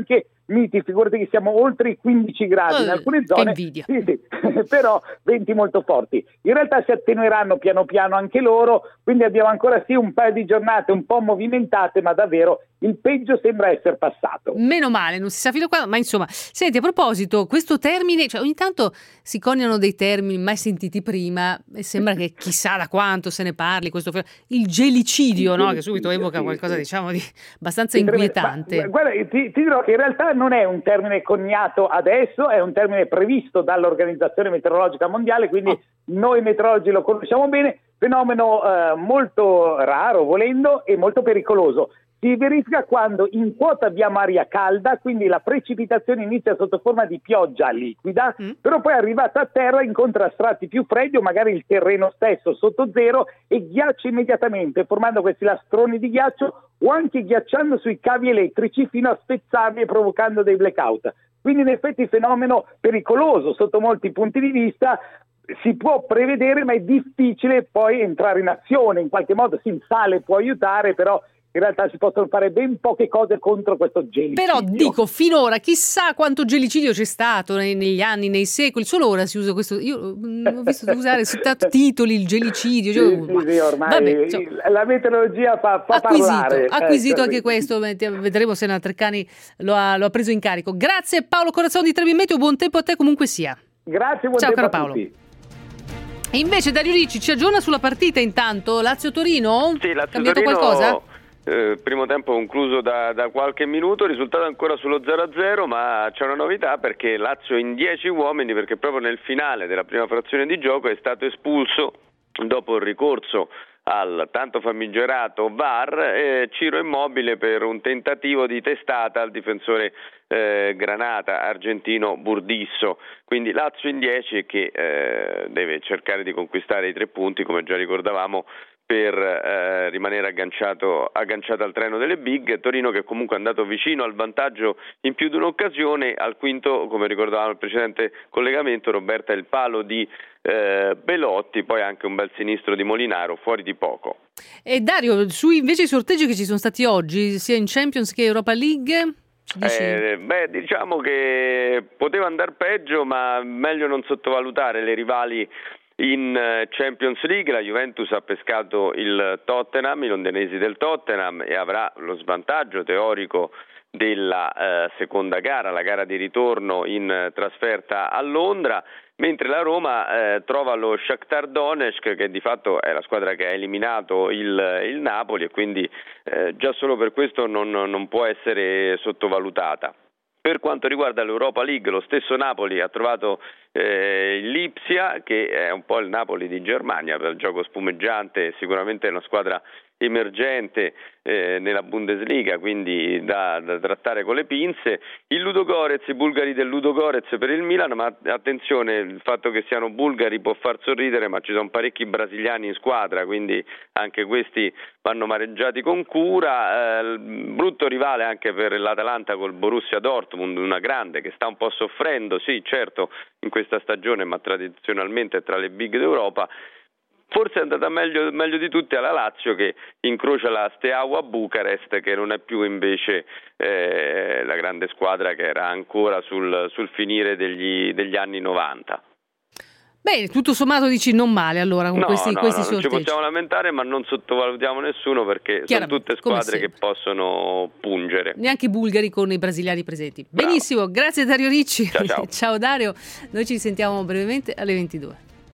miti, figurati che siamo oltre i 15 gradi in alcune zone, sì, però venti molto forti. In realtà si attenueranno piano piano anche loro, quindi abbiamo ancora un paio di giornate un po' movimentate, ma davvero il peggio sembra essere passato. Meno male, non si sa fino a quando, ma insomma, senti, a proposito, questo termine, cioè ogni tanto si coniano dei termini mai sentiti prima e sembra che chissà da quanto se ne parli, il gelicidio, no? Che subito evoca qualcosa, diciamo, di abbastanza inquietante. Guarda, ti dirò che in realtà non è un termine coniato adesso, è un termine previsto dall'Organizzazione Meteorologica Mondiale, quindi noi meteorologi lo conosciamo bene, fenomeno molto raro, volendo, e molto pericoloso. Si verifica quando in quota abbiamo aria calda, quindi la precipitazione inizia sotto forma di pioggia liquida, però poi arrivata a terra incontra strati più freddi o magari il terreno stesso sotto zero e ghiaccia immediatamente, formando questi lastroni di ghiaccio o anche ghiacciando sui cavi elettrici fino a spezzarli e provocando dei blackout. Quindi in effetti fenomeno pericoloso sotto molti punti di vista. Si può prevedere, ma è difficile poi entrare in azione. In qualche modo il sale può aiutare, però in realtà si possono fare ben poche cose contro questo gelicidio. Però dico, finora chissà quanto gelicidio c'è stato negli anni, nei secoli, solo ora si usa questo, io ho visto usare su tanti titoli il gelicidio. Sì, ormai vabbè, la meteorologia fa parlare. Acquisito anche questo, vedremo se Treccani lo ha preso in carico. Grazie Paolo Corazzoni di Trebi Meteo, buon tempo a te comunque sia. Grazie, buon Ciao, tempo caro a tutti. Paolo. E invece Dario Ricci ci aggiorna sulla partita intanto, Lazio-Torino? Sì, cambiato Lazio-Torino, qualcosa? Primo tempo concluso da qualche minuto, risultato ancora sullo 0-0, ma c'è una novità perché Lazio in 10 uomini, perché proprio nel finale della prima frazione di gioco è stato espulso dopo il ricorso al tanto famigerato VAR Ciro Immobile per un tentativo di testata al difensore granata argentino Burdisso. Quindi Lazio in 10 che deve cercare di conquistare i 3 punti, come già ricordavamo, per rimanere agganciato al treno delle big. Torino che comunque è andato vicino al vantaggio in più di un'occasione, al quinto, come ricordavamo nel precedente collegamento, Roberta, il palo di Belotti, poi anche un bel sinistro di Molinaro, fuori di poco. E Dario, invece i sorteggi che ci sono stati oggi, sia in Champions che Europa League? Diciamo che poteva andare peggio, ma meglio non sottovalutare le rivali in Champions League. La Juventus ha pescato il Tottenham, i londinesi del Tottenham, e avrà lo svantaggio teorico della seconda gara, la gara di ritorno in trasferta a Londra, mentre la Roma trova lo Shakhtar Donetsk, che di fatto è la squadra che ha eliminato il Napoli, e quindi già solo per questo non può essere sottovalutata. Per quanto riguarda l'Europa League, lo stesso Napoli ha trovato l'Ipsia, che è un po' il Napoli di Germania per il gioco spumeggiante, sicuramente è una squadra emergente nella Bundesliga, quindi da trattare con le pinze. Il Ludogorets, i bulgari del Ludogorets per il Milan, ma attenzione, il fatto che siano bulgari può far sorridere, ma ci sono parecchi brasiliani in squadra, quindi anche questi vanno maneggiati con cura. Brutto rivale anche per l'Atalanta col Borussia Dortmund, una grande che sta un po' soffrendo, sì certo in questa stagione, ma tradizionalmente tra le big d'Europa. Forse è andata meglio di tutti alla Lazio, che incrocia la Steaua Bucarest, che non è più invece la grande squadra che era ancora sul finire degli anni 90. Bene, tutto sommato dici non male allora con questi sorteggi. Non ci possiamo lamentare, ma non sottovalutiamo nessuno, perché sono tutte squadre che possono pungere. Neanche i bulgari con i brasiliani presenti. Bravo. Benissimo, grazie Dario Ricci. Ciao. Ciao Dario, noi ci sentiamo brevemente alle 22.